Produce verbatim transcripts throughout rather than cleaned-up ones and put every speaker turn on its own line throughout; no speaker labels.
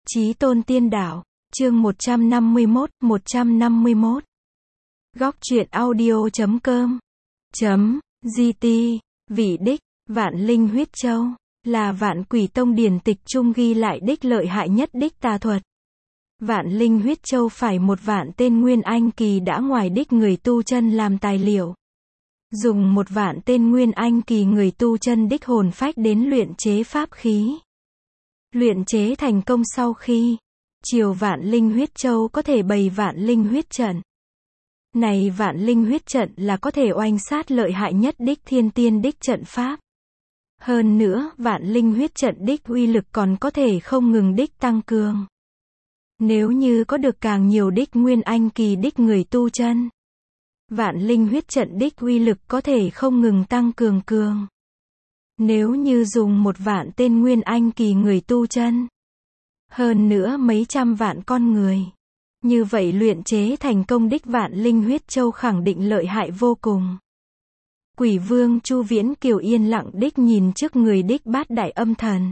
Chí tôn tiên đạo, chương một trăm năm mươi mốt, một trăm năm mươi mốt. Góc truyện audio chấm com chấm gt, vị đích, vạn linh huyết châu, là vạn quỷ tông điển tịch trung ghi lại đích lợi hại nhất đích tà thuật. Vạn linh huyết châu phải một vạn tên nguyên anh kỳ đã ngoài đích người tu chân làm tài liệu. Dùng một vạn tên nguyên anh kỳ người tu chân đích hồn phách đến luyện chế pháp khí. Luyện chế thành công sau khi chiều vạn linh huyết châu có thể bày vạn linh huyết trận. Này vạn linh huyết trận là có thể oanh sát lợi hại nhất đích thiên tiên đích trận pháp. Hơn nữa, vạn linh huyết trận đích uy lực còn có thể không ngừng đích tăng cường. Nếu như có được càng nhiều đích nguyên anh kỳ đích người tu chân, vạn linh huyết trận đích uy lực có thể không ngừng tăng cường cường. Nếu như dùng một vạn tên nguyên anh kỳ người tu chân, hơn nữa mấy trăm vạn con người, như vậy luyện chế thành công đích vạn linh huyết châu khẳng định lợi hại vô cùng. Quỷ vương Chu Viễn Kiều yên lặng đích nhìn trước người đích bát đại âm thần.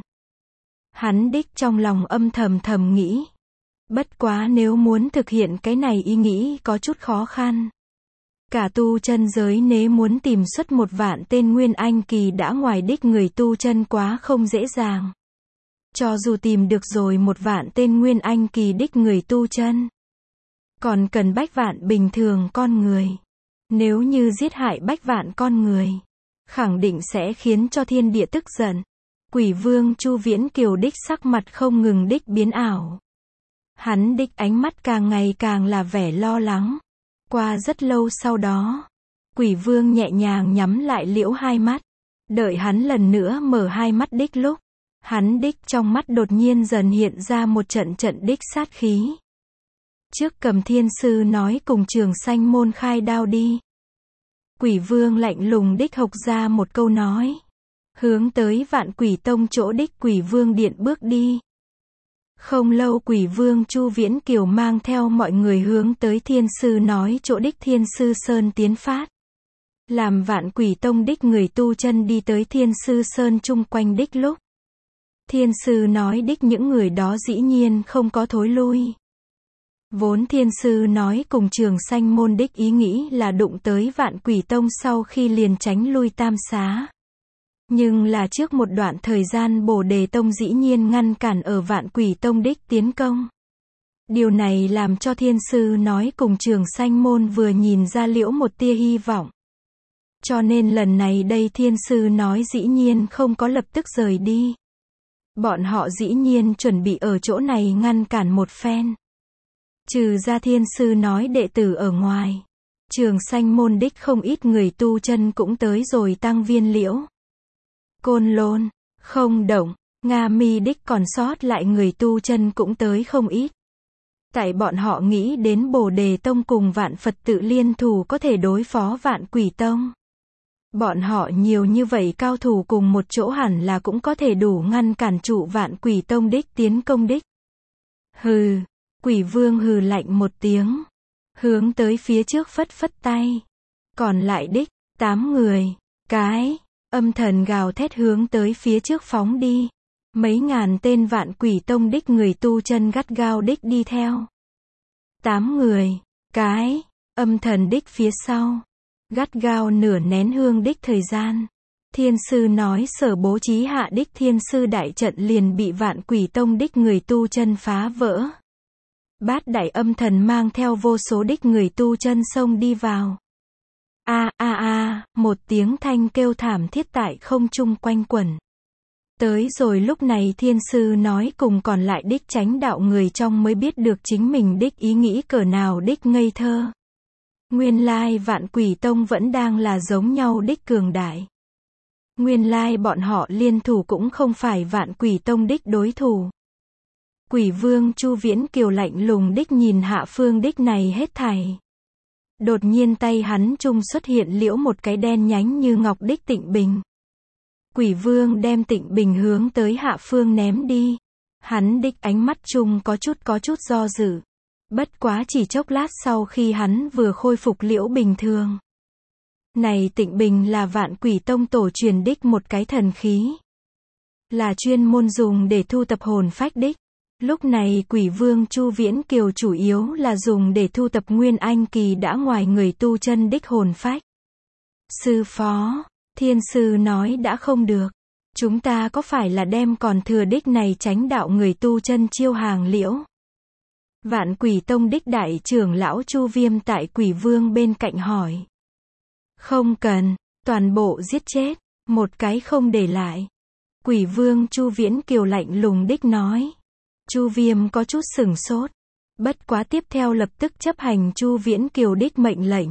Hắn đích trong lòng âm thầm thầm nghĩ. Bất quá nếu muốn thực hiện cái này ý nghĩ có chút khó khăn. Cả tu chân giới nếu muốn tìm xuất một vạn tên nguyên anh kỳ đã ngoài đích người tu chân quá không dễ dàng. Cho dù tìm được rồi một vạn tên nguyên anh kỳ đích người tu chân, còn cần bách vạn bình thường con người. Nếu như giết hại bách vạn con người, khẳng định sẽ khiến cho thiên địa tức giận. Quỷ vương Chu Viễn Kiều đích sắc mặt không ngừng đích biến ảo. Hắn đích ánh mắt càng ngày càng là vẻ lo lắng. Qua rất lâu sau đó, quỷ vương nhẹ nhàng nhắm lại liễu hai mắt. Đợi hắn lần nữa mở hai mắt đích lúc, hắn đích trong mắt đột nhiên dần hiện ra một trận trận đích sát khí. Trước cầm thiên sư nói cùng Trường Sanh môn khai đao đi. Quỷ vương lạnh lùng đích hộc ra một câu nói. Hướng tới vạn quỷ tông chỗ đích quỷ vương điện bước đi. Không lâu quỷ vương Chu Viễn Kiều mang theo mọi người hướng tới thiên sư nói chỗ đích thiên sư Sơn tiến phát. Làm vạn quỷ tông đích người tu chân đi tới thiên sư Sơn chung quanh đích lúc. Thiên sư nói đích những người đó dĩ nhiên không có thối lui. Vốn thiên sư nói cùng Trường Sanh môn đích ý nghĩ là đụng tới vạn quỷ tông sau khi liền tránh lui tam xá. Nhưng là trước một đoạn thời gian Bồ Đề Tông dĩ nhiên ngăn cản ở vạn quỷ tông đích tiến công. Điều này làm cho thiên sư nói cùng Trường Sanh môn vừa nhìn ra liễu một tia hy vọng. Cho nên lần này đây thiên sư nói dĩ nhiên không có lập tức rời đi. Bọn họ dĩ nhiên chuẩn bị ở chỗ này ngăn cản một phen. Trừ ra thiên sư nói đệ tử ở ngoài, Trường Sanh môn đích không ít người tu chân cũng tới rồi tăng viên liễu. Côn Lôn, Không Động, Nga Mi đích còn sót lại người tu chân cũng tới không ít. Tại bọn họ nghĩ đến Bồ Đề Tông cùng vạn Phật tự liên thủ có thể đối phó vạn quỷ tông. Bọn họ nhiều như vậy cao thủ cùng một chỗ hẳn là cũng có thể đủ ngăn cản trụ vạn quỷ tông đích tiến công đích. Hừ, quỷ vương hừ lạnh một tiếng. Hướng tới phía trước phất phất tay. Còn lại đích, tám người, cái. Âm thần gào thét hướng tới phía trước phóng đi. Mấy ngàn tên vạn quỷ tông đích người tu chân gắt gao đích đi theo. Tám người, cái, âm thần đích phía sau. Gắt gao nửa nén hương đích thời gian. Thiên sư nói sở bố trí hạ đích thiên sư đại trận liền bị vạn quỷ tông đích người tu chân phá vỡ. Bát đại âm thần mang theo vô số đích người tu chân xông đi vào. A a a, một tiếng thanh kêu thảm thiết tại không trung quanh quẩn. Tới rồi lúc này thiên sư nói cùng còn lại đích chánh đạo người trong mới biết được chính mình đích ý nghĩ cỡ nào đích ngây thơ. Nguyên lai vạn quỷ tông vẫn đang là giống nhau đích cường đại. Nguyên lai bọn họ liên thủ cũng không phải vạn quỷ tông đích đối thủ. Quỷ vương Chu Viễn Kiều lạnh lùng đích nhìn hạ phương đích này hết thảy. Đột nhiên tay hắn trung xuất hiện liễu một cái đen nhánh như ngọc đích tịnh bình. Quỷ vương đem tịnh bình hướng tới hạ phương ném đi. Hắn đích ánh mắt trung có chút có chút do dự. Bất quá chỉ chốc lát sau khi hắn vừa khôi phục liễu bình thường. Này tịnh bình là vạn quỷ tông tổ truyền đích một cái thần khí. Là chuyên môn dùng để thu tập hồn phách đích. Lúc này Quỷ Vương Chu Viễn Kiều chủ yếu là dùng để thu tập nguyên anh kỳ đã ngoài người tu chân đích hồn phách. Sư phó, thiên sư nói đã không được. Chúng ta có phải là đem còn thừa đích này tránh đạo người tu chân chiêu hàng liễu? Vạn Quỷ Tông đích đại trưởng lão Chu Viêm tại Quỷ Vương bên cạnh hỏi. Không cần, toàn bộ giết chết, một cái không để lại. Quỷ Vương Chu Viễn Kiều lạnh lùng đích nói. Chu Viêm có chút sửng sốt. Bất quá tiếp theo lập tức chấp hành Chu Viễn Kiều đích mệnh lệnh.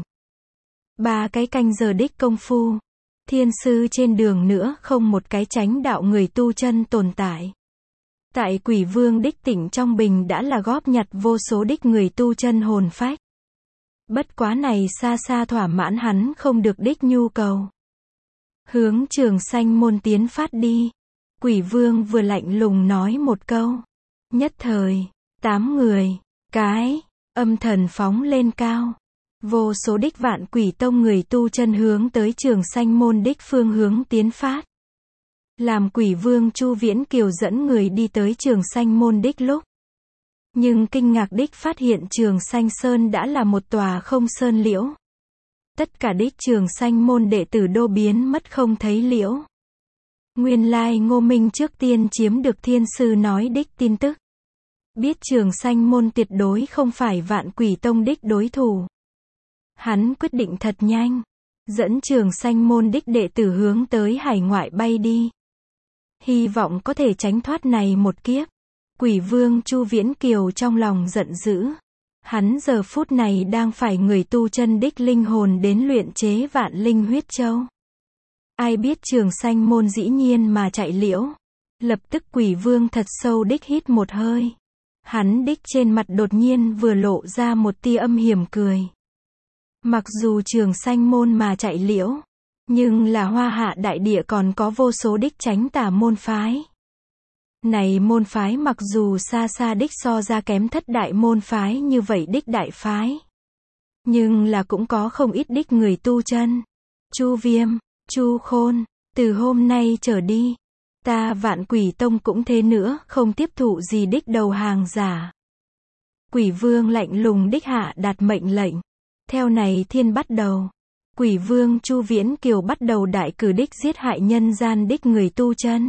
Ba cái canh giờ đích công phu. Thiên sư trên đường nữa không một cái tránh đạo người tu chân tồn tại. Tại Quỷ Vương đích tỉnh trong bình đã là góp nhặt vô số đích người tu chân hồn phách. Bất quá này xa xa thỏa mãn hắn không được đích nhu cầu. Hướng Trường Sanh môn tiến phát đi. Quỷ Vương vừa lạnh lùng nói một câu. Nhất thời, tám người, cái, âm thần phóng lên cao. Vô số đích Vạn Quỷ Tông người tu chân hướng tới Trường Sanh môn đích phương hướng tiến phát. Làm Quỷ Vương Chu Viễn Kiều dẫn người đi tới Trường Sanh môn đích lúc. Nhưng kinh ngạc đích phát hiện Trường Sanh Sơn đã là một tòa không sơn liễu. Tất cả đích Trường Sanh môn đệ tử đô biến mất không thấy liễu. Nguyên lai Ngô Minh trước tiên chiếm được thiên sư nói đích tin tức. Biết Trường Sanh môn tuyệt đối không phải Vạn Quỷ Tông đích đối thủ. Hắn quyết định thật nhanh. Dẫn Trường Sanh môn đích đệ tử hướng tới hải ngoại bay đi. Hy vọng có thể tránh thoát này một kiếp. Quỷ Vương Chu Viễn Kiều trong lòng giận dữ. Hắn giờ phút này đang phải người tu chân đích linh hồn đến luyện chế Vạn Linh Huyết Châu. Ai biết Trường Sanh môn dĩ nhiên mà chạy liễu. Lập tức Quỷ Vương thật sâu đích hít một hơi. Hắn đích trên mặt đột nhiên vừa lộ ra một tia âm hiểm cười. Mặc dù Trường Sanh môn mà chạy liễu, nhưng là Hoa Hạ đại địa còn có vô số đích tránh tà môn phái. Này môn phái mặc dù xa xa đích so ra kém thất đại môn phái như vậy đích đại phái. Nhưng là cũng có không ít đích người tu chân. Chu Viêm, Chu Khôn, từ hôm nay trở đi, ta Vạn Quỷ Tông cũng thế nữa, không tiếp thụ gì đích đầu hàng giả. Quỷ Vương lạnh lùng đích hạ đạt mệnh lệnh. Theo này thiên bắt đầu. Quỷ Vương Chu Viễn Kiều bắt đầu đại cử đích giết hại nhân gian đích người tu chân.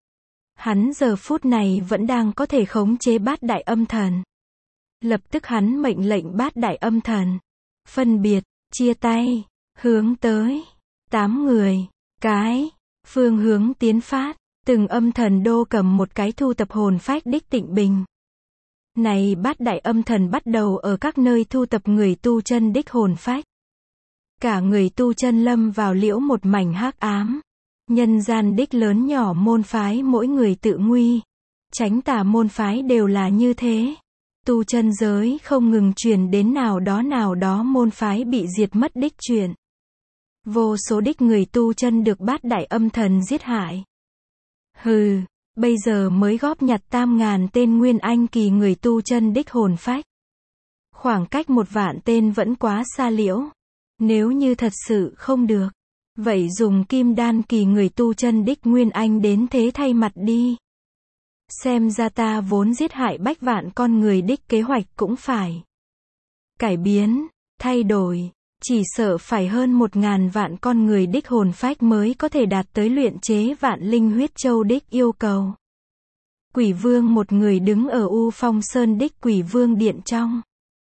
Hắn giờ phút này vẫn đang có thể khống chế bát đại âm thần. Lập tức hắn mệnh lệnh bát đại âm thần. Phân biệt, chia tay, hướng tới. Tám người, cái, phương hướng tiến phát. Từng âm thần đô cầm một cái thu tập hồn phách đích tịnh bình. Này bát đại âm thần bắt đầu ở các nơi thu tập người tu chân đích hồn phách. Cả người tu chân lâm vào liễu một mảnh hắc ám. Nhân gian đích lớn nhỏ môn phái mỗi người tự nguy. Tránh tà môn phái đều là như thế. Tu chân giới không ngừng truyền đến nào đó nào đó môn phái bị diệt mất đích chuyện. Vô số đích người tu chân được bát đại âm thần giết hại. Hừ, bây giờ mới góp nhặt tam ngàn tên nguyên anh kỳ người tu chân đích hồn phách. Khoảng cách một vạn tên vẫn quá xa liễu. Nếu như thật sự không được, vậy dùng kim đan kỳ người tu chân đích nguyên anh đến thế thay mặt đi. Xem ra ta vốn giết hại bách vạn con người đích kế hoạch cũng phải cải biến, thay đổi. Chỉ sợ phải hơn một ngàn vạn con người đích hồn phách mới có thể đạt tới luyện chế Vạn Linh Huyết Châu đích yêu cầu. Quỷ Vương một người đứng ở U Phong Sơn đích Quỷ Vương điện trong.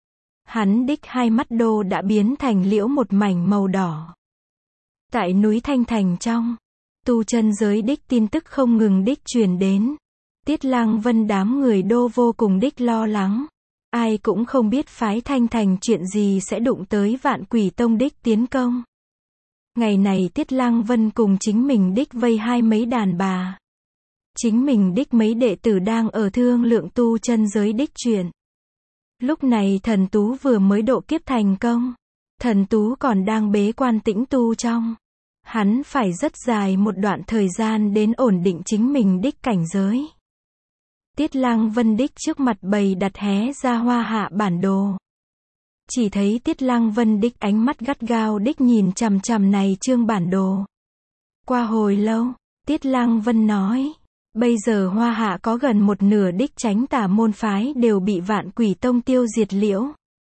Hắn đích hai mắt đô đã biến thành liễu một mảnh màu đỏ. Tại núi Thanh Thành trong, tu chân giới đích tin tức không ngừng đích truyền đến. Tiết Lăng Vân đám người đô vô cùng đích lo lắng. Ai cũng không biết phái Thanh Thành chuyện gì sẽ đụng tới Vạn Quỷ Tông đích tiến công. Ngày này Tiết Lăng Vân cùng chính mình đích vây hai mấy đàn bà. Chính mình đích mấy đệ tử đang ở thương lượng tu chân giới đích chuyện. Lúc này Thần Tú vừa mới độ kiếp thành công. Thần Tú còn đang bế quan tĩnh tu trong. Hắn phải rất dài một đoạn thời gian đến ổn định chính mình đích cảnh giới. Tiết Lăng Vân đích trước mặt bày đặt hé ra Hoa Hạ bản đồ. Chỉ thấy Tiết Lăng Vân đích ánh mắt gắt gao đích nhìn chằm chằm này chương bản đồ. Qua hồi lâu, Tiết Lăng Vân nói, Bây giờ Hoa Hạ có gần một nửa đích chánh tà môn phái đều bị Vạn Quỷ Tông tiêu diệt liễu.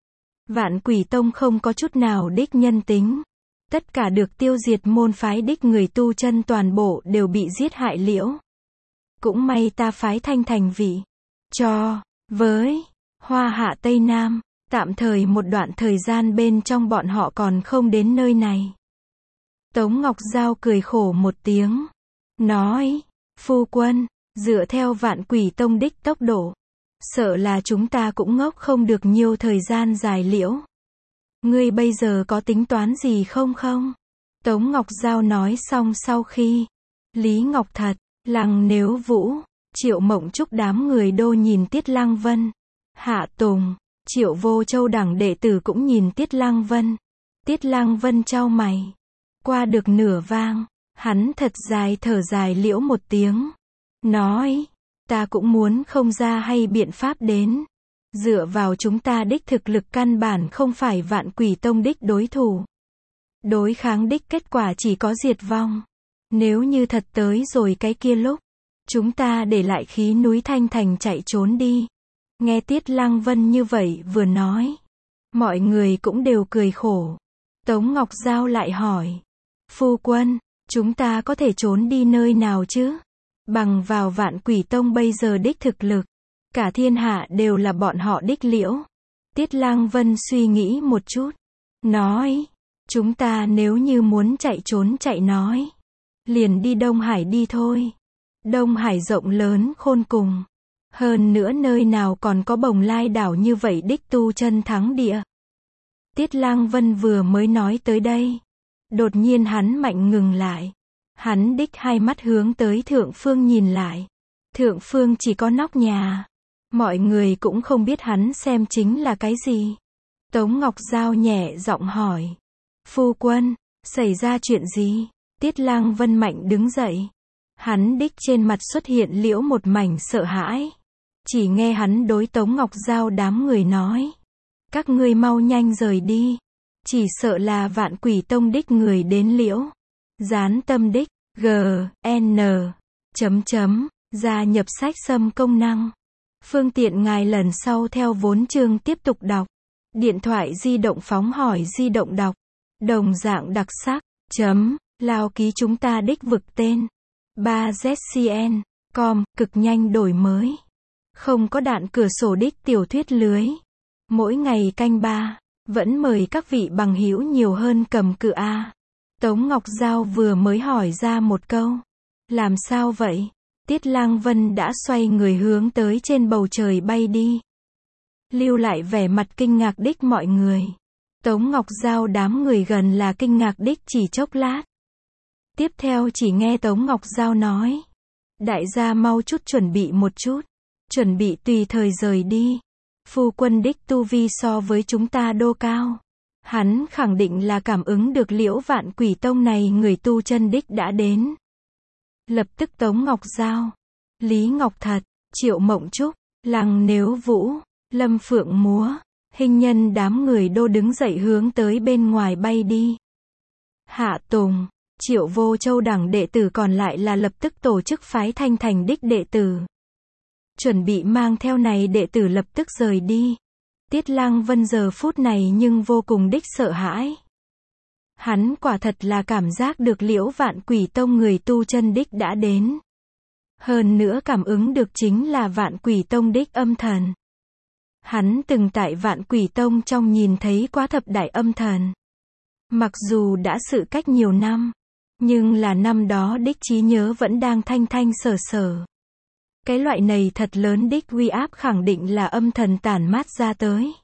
Vạn Quỷ Tông không có chút nào đích nhân tính. Tất cả được tiêu diệt môn phái đích người tu chân toàn bộ đều bị giết hại liễu. Cũng may ta phái Thanh Thành vị cho với Hoa Hạ Tây Nam, tạm thời một đoạn thời gian bên trong bọn họ còn không đến nơi này. Tống Ngọc Giao cười khổ một tiếng, nói, phu quân, dựa theo Vạn Quỷ Tông đích tốc độ, sợ là chúng ta cũng ngốc không được nhiều thời gian dài liễu. Ngươi bây giờ có tính toán gì không không? Tống Ngọc Giao nói xong sau khi, Lý Ngọc Thật, Lăng Nếu Vũ, Triệu Mộng Trúc đám người đô nhìn Tiết Lăng Vân. Hạ Tùng, Triệu Vô Châu đẳng đệ tử cũng nhìn Tiết Lăng Vân. Tiết Lăng Vân chau mày. Qua được nửa vang, hắn thật dài thở dài liễu một tiếng. Nói, ta cũng muốn không ra hay biện pháp đến. Dựa vào chúng ta đích thực lực căn bản không phải Vạn Quỷ Tông đích đối thủ. Đối kháng đích kết quả chỉ có diệt vong. Nếu như thật tới rồi cái kia lúc, chúng ta để lại khí núi Thanh Thành chạy trốn đi. Nghe Tiết Lăng Vân như vậy vừa nói, mọi người cũng đều cười khổ. Tống Ngọc Giao lại hỏi, phu quân, chúng ta có thể trốn đi nơi nào chứ? Bằng vào Vạn Quỷ Tông bây giờ đích thực lực, cả thiên hạ đều là bọn họ đích liễu. Tiết Lăng Vân suy nghĩ một chút, nói, chúng ta nếu như muốn chạy trốn chạy nói, liền đi Đông Hải đi thôi. Đông Hải rộng lớn khôn cùng. Hơn nữa nơi nào còn có Bồng Lai đảo như vậy đích tu chân thắng địa. Tiết Lăng Vân vừa mới nói tới đây. Đột nhiên hắn mạnh ngừng lại. Hắn đích hai mắt hướng tới thượng phương nhìn lại. Thượng phương chỉ có nóc nhà. Mọi người cũng không biết hắn xem chính là cái gì. Tống Ngọc Giao nhẹ giọng hỏi. Phu quân, xảy ra chuyện gì? Tiết Lăng Vân mạnh đứng dậy. Hắn đích trên mặt xuất hiện liễu một mảnh sợ hãi. Chỉ nghe hắn đối Tống Ngọc Giao đám người nói. Các ngươi mau nhanh rời đi. Chỉ sợ là Vạn Quỷ Tông đích người đến liễu. Gián tâm đích, G, N, chấm chấm, gia nhập sách xâm công năng. Phương tiện ngài lần sau theo vốn chương tiếp tục đọc. Điện thoại di động phóng hỏi di động đọc. Đồng dạng đặc sắc, chấm, lao ký chúng ta đích vực tên. ba Z C N, com, cực nhanh đổi mới. Không có đạn cửa sổ đích tiểu thuyết lưới. Mỗi ngày canh ba, vẫn mời các vị bằng hữu nhiều hơn cầm cự A. Tống Ngọc Giao vừa mới hỏi ra một câu. Làm sao vậy? Tiết Lăng Vân đã xoay người hướng tới trên bầu trời bay đi. Lưu lại vẻ mặt kinh ngạc đích mọi người. Tống Ngọc Giao đám người gần là kinh ngạc đích chỉ chốc lát. Tiếp theo chỉ nghe Tống Ngọc Giao nói. Đại gia mau chút chuẩn bị một chút. Chuẩn bị tùy thời rời đi. Phu quân đích tu vi so với chúng ta đô cao. Hắn khẳng định là cảm ứng được liễu Vạn Quỷ Tông này người tu chân đích đã đến. Lập tức Tống Ngọc Giao, Lý Ngọc Thật, Triệu Mộng Trúc, Lăng Nếu Vũ, Lâm Phượng Múa, Hình Nhân đám người đô đứng dậy hướng tới bên ngoài bay đi. Hạ Tùng, Triệu Vô Châu đẳng đệ tử còn lại là lập tức tổ chức phái Thanh Thành đích đệ tử. Chuẩn bị mang theo này đệ tử lập tức rời đi. Tiết Lăng Vân giờ phút này nhưng vô cùng đích sợ hãi. Hắn quả thật là cảm giác được liễu Vạn Quỷ Tông người tu chân đích đã đến. Hơn nữa cảm ứng được chính là Vạn Quỷ Tông đích âm thần. Hắn từng tại Vạn Quỷ Tông trong nhìn thấy quá thập đại âm thần. Mặc dù đã sự cách nhiều năm, nhưng là năm đó đích trí nhớ vẫn đang thanh thanh sở sở. Cái loại này thật lớn đích uy áp khẳng định là âm thần tản mát ra tới.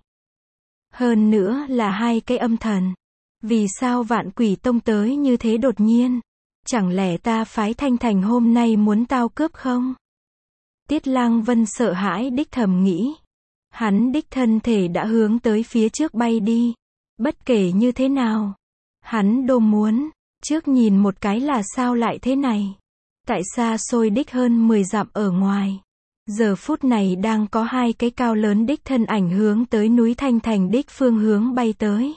Hơn nữa là hai cái âm thần. Vì sao Vạn Quỷ Tông tới như thế đột nhiên? Chẳng lẽ ta phái Thanh Thành hôm nay muốn tao cướp không? Tiết Lăng Vân sợ hãi đích thầm nghĩ. Hắn đích thân thể đã hướng tới phía trước bay đi. Bất kể như thế nào, hắn đô muốn trước nhìn một cái là sao lại thế này. Tại xa xôi đích hơn mười dặm ở ngoài, giờ phút này đang có hai cái cao lớn đích thân ảnh hướng tới núi Thanh Thành đích phương hướng bay tới.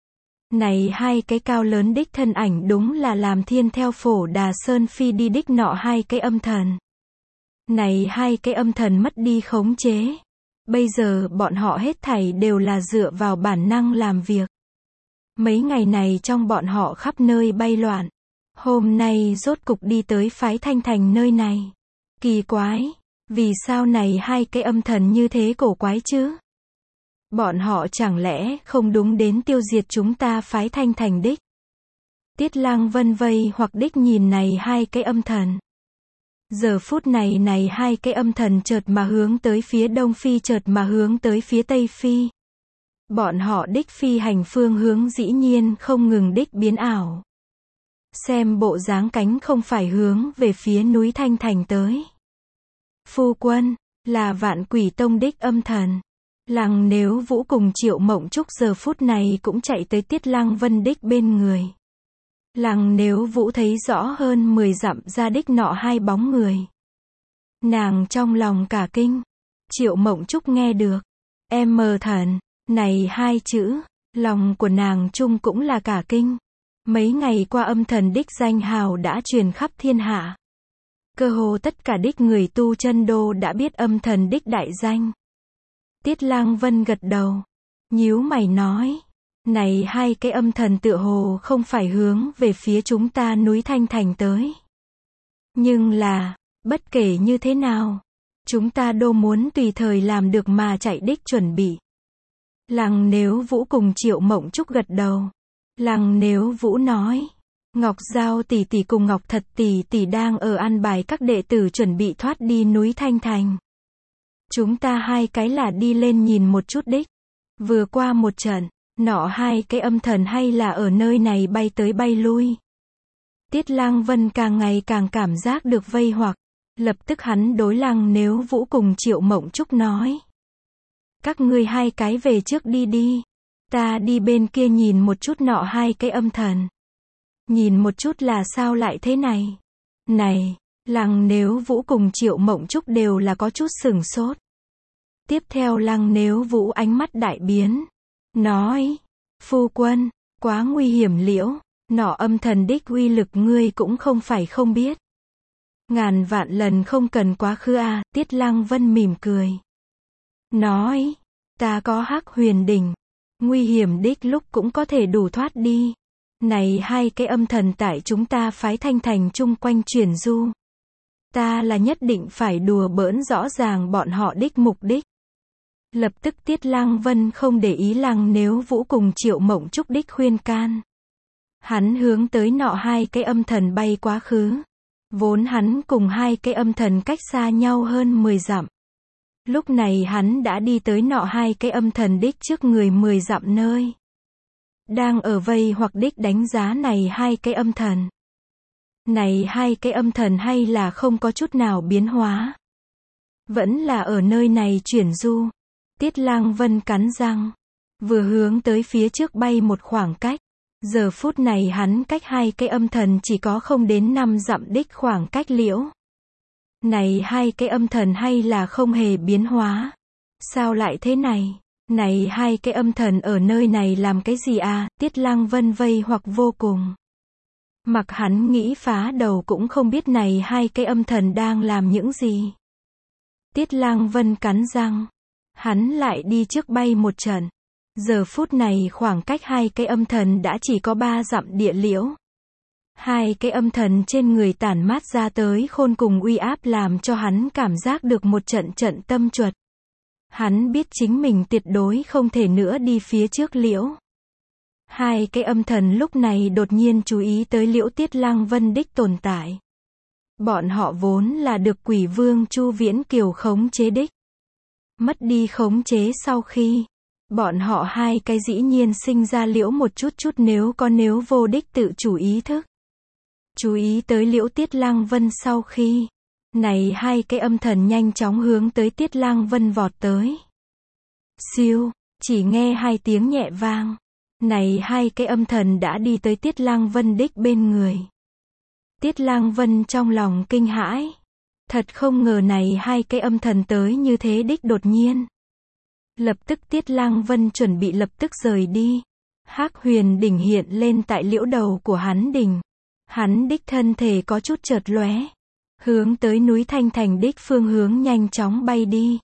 Này hai cái cao lớn đích thân ảnh đúng là làm thiên theo Phổ Đà Sơn phi đi đích nọ hai cái âm thần. Này hai cái âm thần mất đi khống chế. Bây giờ bọn họ hết thảy đều là dựa vào bản năng làm việc. Mấy ngày này trong bọn họ khắp nơi bay loạn. Hôm nay rốt cục đi tới phái Thanh Thành nơi này. Kỳ quái, vì sao này hai cái âm thần như thế cổ quái chứ? Bọn họ chẳng lẽ không đúng đến tiêu diệt chúng ta phái Thanh Thành đích? Tiết Lăng Vân vây hoặc đích nhìn này hai cái âm thần. Giờ phút này này hai cái âm thần chợt mà hướng tới phía đông phi chợt mà hướng tới phía tây phi. Bọn họ đích phi hành phương hướng dĩ nhiên không ngừng đích biến ảo. Xem bộ dáng cánh không phải hướng về phía núi Thanh Thành tới. Phu quân, là Vạn Quỷ Tông đích âm thần. Lăng Nếu Vũ cùng Triệu Mộng Trúc giờ phút này cũng chạy tới Tiết Lăng Vân đích bên người. Lăng Nếu Vũ thấy rõ hơn mười dặm ra đích nọ hai bóng người. Nàng trong lòng cả kinh. Triệu Mộng Trúc nghe được. Em mờ thần, này hai chữ, lòng của nàng chung cũng là cả kinh. Mấy ngày qua âm thần đích danh hào đã truyền khắp thiên hạ. Cơ hồ tất cả đích người tu chân đô đã biết âm thần đích đại danh. Tiết Lăng Vân gật đầu. Nhíu mày nói. Này hai cái âm thần tựa hồ không phải hướng về phía chúng ta núi Thanh Thành tới. Nhưng là, bất kể như thế nào, chúng ta đô muốn tùy thời làm được mà chạy đích chuẩn bị. Lăng Nếu Vũ cùng Triệu Mộng Trúc gật đầu. Lăng Nếu Vũ nói. Ngọc Giao tỷ tỷ cùng Ngọc Thật tỷ tỷ đang ở an bài các đệ tử chuẩn bị thoát đi núi Thanh Thành. Chúng ta hai cái là đi lên nhìn một chút đích. Vừa qua một trận, nọ hai cái âm thần hay là ở nơi này bay tới bay lui. Tiết Lăng Vân càng ngày càng cảm giác được vây hoặc. Lập tức hắn đối Lăng Nếu Vũ cùng Triệu Mộng Trúc nói. Các ngươi hai cái về trước đi đi. Ta đi bên kia nhìn một chút nọ hai cái âm thần. Nhìn một chút là sao lại thế này? Này, Lăng Nếu Vũ cùng Triệu Mộng Trúc đều là có chút sửng sốt. Tiếp theo Lăng Nếu Vũ ánh mắt đại biến. Nói, phu quân, quá nguy hiểm liễu, nọ âm thần đích uy lực ngươi cũng không phải không biết. Ngàn vạn lần không cần quá khứ à, Tiết Lăng Vân mỉm cười. Nói, ta có Hắc Huyền Đỉnh, nguy hiểm đích lúc cũng có thể đủ thoát đi. Này hai cái âm thần tại chúng ta phái Thanh Thành chung quanh chuyển du. Ta là nhất định phải đùa bỡn rõ ràng bọn họ đích mục đích. Lập tức Tiết Lăng Vân không để ý Lăng Nếu Vũ cùng Triệu Mộng Trúc đích khuyên can. Hắn hướng tới nọ hai cái âm thần bay quá khứ. Vốn hắn cùng hai cái âm thần cách xa nhau hơn mười dặm. Lúc này hắn đã đi tới nọ hai cái âm thần đích trước người mười dặm nơi. Đang ở vây hoặc đích đánh giá này hai cái âm thần. Này hai cái âm thần hay là không có chút nào biến hóa. Vẫn là ở nơi này chuyển du. Tiết Lăng Vân cắn răng. Vừa hướng tới phía trước bay một khoảng cách. Giờ phút này hắn cách hai cái âm thần chỉ có không đến năm dặm đích khoảng cách liễu. Này hai cái âm thần hay là không hề biến hóa. Sao lại thế này? Này hai cái âm thần ở nơi này làm cái gì à? Tiết Lăng Vân vây hoặc vô cùng. Mặc hắn nghĩ phá đầu cũng không biết này hai cái âm thần đang làm những gì. Tiết Lăng Vân cắn răng. Hắn lại đi trước bay một trận. Giờ phút này khoảng cách hai cái âm thần đã chỉ có ba dặm địa liễu. Hai cái âm thần trên người tản mát ra tới khôn cùng uy áp làm cho hắn cảm giác được một trận trận tâm chuột. Hắn biết chính mình tuyệt đối không thể nữa đi phía trước liễu. Hai cái âm thần lúc này đột nhiên chú ý tới liễu Tiết Lăng Vân đích tồn tại. Bọn họ vốn là được Quỷ Vương Chu Viễn Kiều khống chế đích. Mất đi khống chế sau khi, bọn họ hai cái dĩ nhiên sinh ra liễu một chút chút nếu có nếu vô đích tự chủ ý thức. Chú ý tới liễu Tiết Lăng Vân sau khi, này hai cái âm thần nhanh chóng hướng tới Tiết Lăng Vân vọt tới. Siêu, chỉ nghe hai tiếng nhẹ vang. Này hai cái âm thần đã đi tới Tiết Lăng Vân đích bên người. Tiết Lăng Vân trong lòng kinh hãi. Thật không ngờ này hai cái âm thần tới như thế đích đột nhiên. Lập tức Tiết Lăng Vân chuẩn bị lập tức rời đi. Hắc Huyền Đỉnh hiện lên tại liễu đầu của hắn đỉnh. Hắn đích thân thể có chút chợt lóe. hướng tới núi Thanh Thành đích phương hướng nhanh chóng bay đi.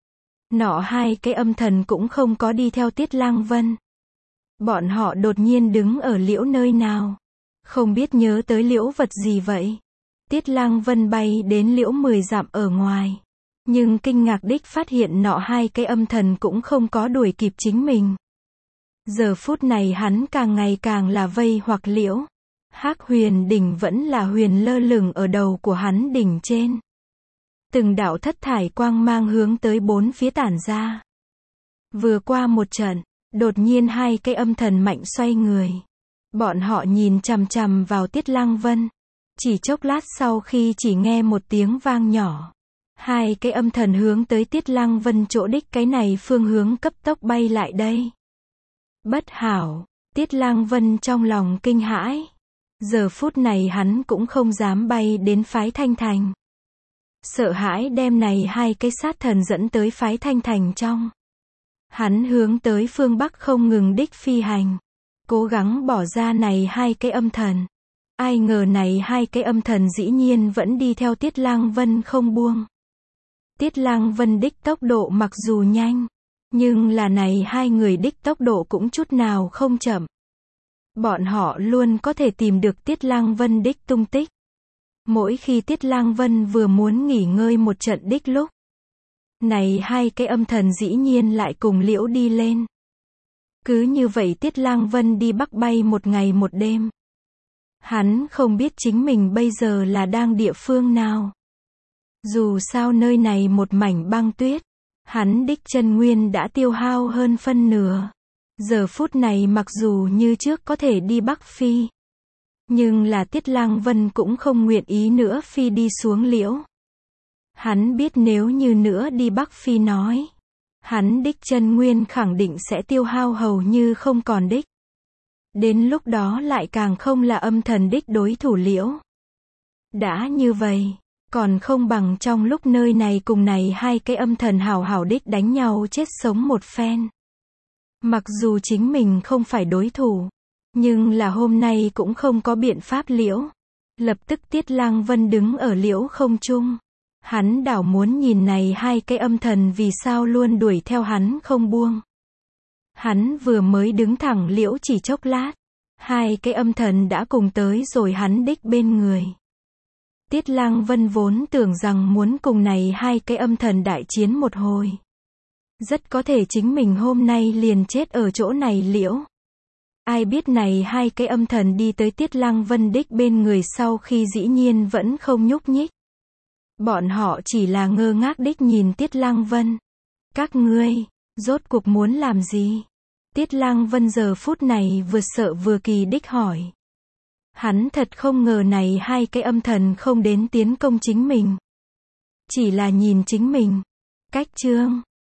Nọ hai cái âm thần cũng không có đi theo Tiết Lăng Vân. Bọn họ đột nhiên đứng ở liễu nơi nào. Không biết nhớ tới liễu vật gì vậy. Tiết Lăng Vân bay đến liễu mười dặm ở ngoài. Nhưng kinh ngạc đích phát hiện nọ hai cái âm thần cũng không có đuổi kịp chính mình. Giờ phút này hắn càng ngày càng là vây hoặc liễu. Hắc huyền đỉnh vẫn là huyền lơ lửng ở đầu của hắn đỉnh trên. Từng đạo thất thải quang mang hướng tới bốn phía tản ra. Vừa qua một trận, đột nhiên hai cái âm thần mạnh xoay người. Bọn họ nhìn chằm chằm vào Tiết Lăng Vân. Chỉ chốc lát sau khi chỉ nghe một tiếng vang nhỏ. Hai cái âm thần hướng tới Tiết Lăng Vân chỗ đích cái này phương hướng cấp tốc bay lại đây. Bất hảo, Tiết Lăng Vân trong lòng kinh hãi. Giờ phút này hắn cũng không dám bay đến phái Thanh Thành. Sợ hãi đem này hai cái sát thần dẫn tới phái Thanh Thành trong. Hắn hướng tới phương Bắc không ngừng đích phi hành. Cố gắng bỏ ra này hai cái âm thần. Ai ngờ này hai cái âm thần dĩ nhiên vẫn đi theo Tiết Lăng Vân không buông. Tiết Lăng Vân đích tốc độ mặc dù nhanh. Nhưng là này hai người đích tốc độ cũng chút nào không chậm. Bọn họ luôn có thể tìm được Tiết Lăng Vân đích tung tích. Mỗi khi Tiết Lăng Vân vừa muốn nghỉ ngơi một trận đích lúc. Này hai cái âm thần dĩ nhiên lại cùng liễu đi lên. Cứ như vậy Tiết Lăng Vân đi Bắc bay một ngày một đêm. Hắn không biết chính mình bây giờ là đang địa phương nào. Dù sao nơi này một mảnh băng tuyết. Hắn đích chân nguyên đã tiêu hao hơn phân nửa. Giờ phút này mặc dù như trước có thể đi Bắc phi. Nhưng là Tiết Lăng Vân cũng không nguyện ý nữa phi đi xuống liễu. Hắn biết nếu như nữa đi Bắc phi nói. Hắn đích chân nguyên khẳng định sẽ tiêu hao hầu như không còn đích. Đến lúc đó lại càng không là âm thần đích đối thủ liễu. Đã như vậy, còn không bằng trong lúc nơi này cùng này hai cái âm thần hảo hảo đích đánh nhau chết sống một phen. Mặc dù chính mình không phải đối thủ, nhưng là hôm nay cũng không có biện pháp liễu. Lập tức Tiết Lăng Vân đứng ở liễu không trung. Hắn đảo muốn nhìn này hai cái âm thần vì sao luôn đuổi theo hắn không buông. Hắn vừa mới đứng thẳng liễu chỉ chốc lát. Hai cái âm thần đã cùng tới rồi hắn đích bên người. Tiết Lăng Vân vốn tưởng rằng muốn cùng này hai cái âm thần đại chiến một hồi. Rất có thể chính mình hôm nay liền chết ở chỗ này liễu. Ai biết này hai cái âm thần đi tới Tiết Lăng Vân đích bên người sau khi dĩ nhiên vẫn không nhúc nhích. Bọn họ chỉ là ngơ ngác đích nhìn Tiết Lăng Vân. Các ngươi, rốt cuộc muốn làm gì? Tiết Lăng Vân giờ phút này vừa sợ vừa kỳ đích hỏi. Hắn thật không ngờ này hai cái âm thần không đến tiến công chính mình. Chỉ là nhìn chính mình. Cách chương